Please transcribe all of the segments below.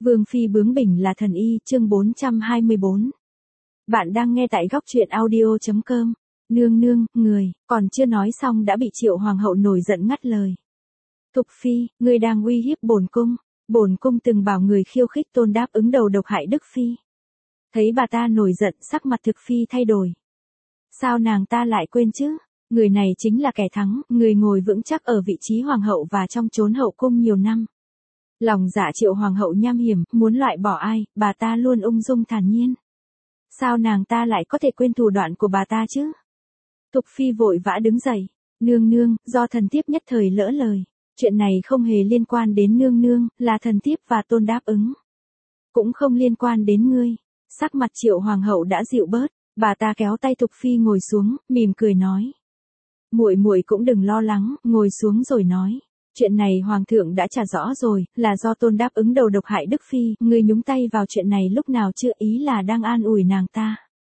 Vương phi bướng bỉnh là thần y, chương 424. Bạn đang nghe tại góc truyện audio.com. Nương nương, người, còn chưa nói xong đã bị Triệu hoàng hậu nổi giận ngắt lời. Thục phi, ngươi đang uy hiếp bổn cung từng bảo người khiêu khích Tôn đáp ứng đầu độc hại Đức phi. Thấy bà ta nổi giận, sắc mặt Thực phi thay đổi. Sao nàng ta lại quên chứ? Người này chính là kẻ thắng, người ngồi vững chắc ở vị trí hoàng hậu và trong chốn hậu cung nhiều năm. Lòng dạ Triệu hoàng hậu nham hiểm, muốn loại bỏ ai, bà ta luôn ung dung thản nhiên. Sao nàng ta lại có thể quên thủ đoạn của bà ta chứ? Thục phi vội vã đứng dậy. Nương nương, do thần thiếp nhất thời lỡ lời. Chuyện này không hề liên quan đến nương nương, là thần thiếp và Tôn đáp ứng. Cũng không liên quan đến ngươi. Sắc mặt Triệu hoàng hậu đã dịu bớt, bà ta kéo tay Thục phi ngồi xuống, mỉm cười nói. Muội muội cũng đừng lo lắng, ngồi xuống rồi nói. Chuyện này hoàng thượng đã trả rõ rồi, là do Tôn đáp ứng đầu độc hại Đức phi, ngươi nhúng tay vào chuyện này lúc nào chưa, ý là đang an ủi nàng ta.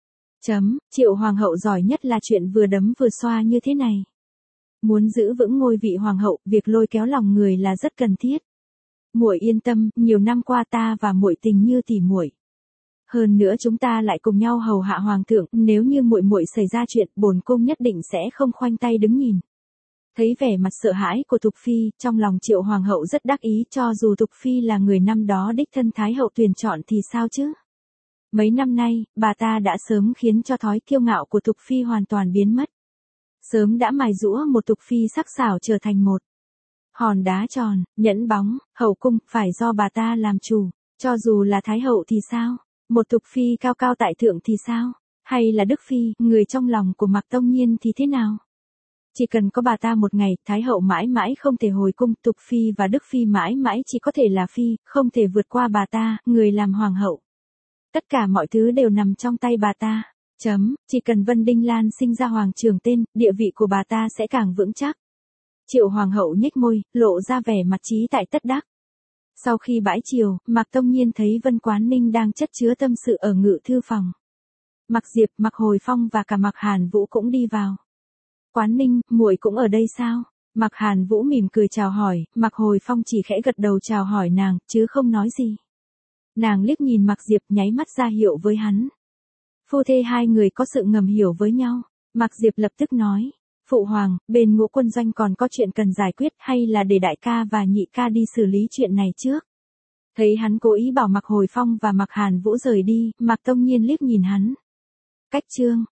Triệu hoàng hậu giỏi nhất là chuyện vừa đấm vừa xoa như thế này. Muốn giữ vững ngôi vị hoàng hậu, việc lôi kéo lòng người là rất cần thiết. Muội yên tâm, nhiều năm qua ta và muội tình như tỉ muội. Hơn nữa chúng ta lại cùng nhau hầu hạ hoàng thượng, nếu như muội xảy ra chuyện, bổn cung nhất định sẽ không khoanh tay đứng nhìn. Thấy vẻ mặt sợ hãi của Thục phi, trong lòng Triệu hoàng hậu rất đắc ý, cho dù Thục phi là người năm đó đích thân thái hậu tuyển chọn thì sao chứ? Mấy năm nay, bà ta đã sớm khiến cho thói kiêu ngạo của Thục phi hoàn toàn biến mất. Sớm đã mài giũa một Thục phi sắc sảo trở thành một hòn đá tròn, nhẫn bóng, hậu cung phải do bà ta làm chủ, cho dù là thái hậu thì sao? Một Thục phi cao cao tại thượng thì sao? Hay là Đức phi, người trong lòng của Mạc Tông Nhiên thì thế nào? Chỉ cần có bà ta một ngày, thái hậu mãi mãi không thể hồi cung, Thục phi và Đức phi mãi mãi chỉ có thể là phi, không thể vượt qua bà ta, người làm hoàng hậu. Tất cả mọi thứ đều nằm trong tay bà ta. Chỉ cần Vân Đinh Lan sinh ra hoàng trưởng tên, địa vị của bà ta sẽ càng vững chắc. Triệu hoàng hậu nhếch môi, lộ ra vẻ mặt trí tại tất đắc. Sau khi bãi chiều, Mạc Tông Nhiên thấy Vân Quán Ninh đang chất chứa tâm sự ở ngự thư phòng. Mạc Diệp, Mạc Hồi Phong và cả Mạc Hàn Vũ cũng đi vào. Quán Ninh, muội cũng ở đây sao? Mạc Hàn Vũ mỉm cười chào hỏi, Mạc Hồi Phong chỉ khẽ gật đầu chào hỏi nàng, chứ không nói gì. Nàng liếc nhìn Mạc Diệp, nháy mắt ra hiệu với hắn. Phu thê hai người có sự ngầm hiểu với nhau. Mạc Diệp lập tức nói, phụ hoàng, bên Ngũ Quân Doanh còn có chuyện cần giải quyết, hay là để đại ca và nhị ca đi xử lý chuyện này trước? Thấy hắn cố ý bảo Mạc Hồi Phong và Mạc Hàn Vũ rời đi, Mạc Tông Nhiên liếc nhìn hắn. Cách chương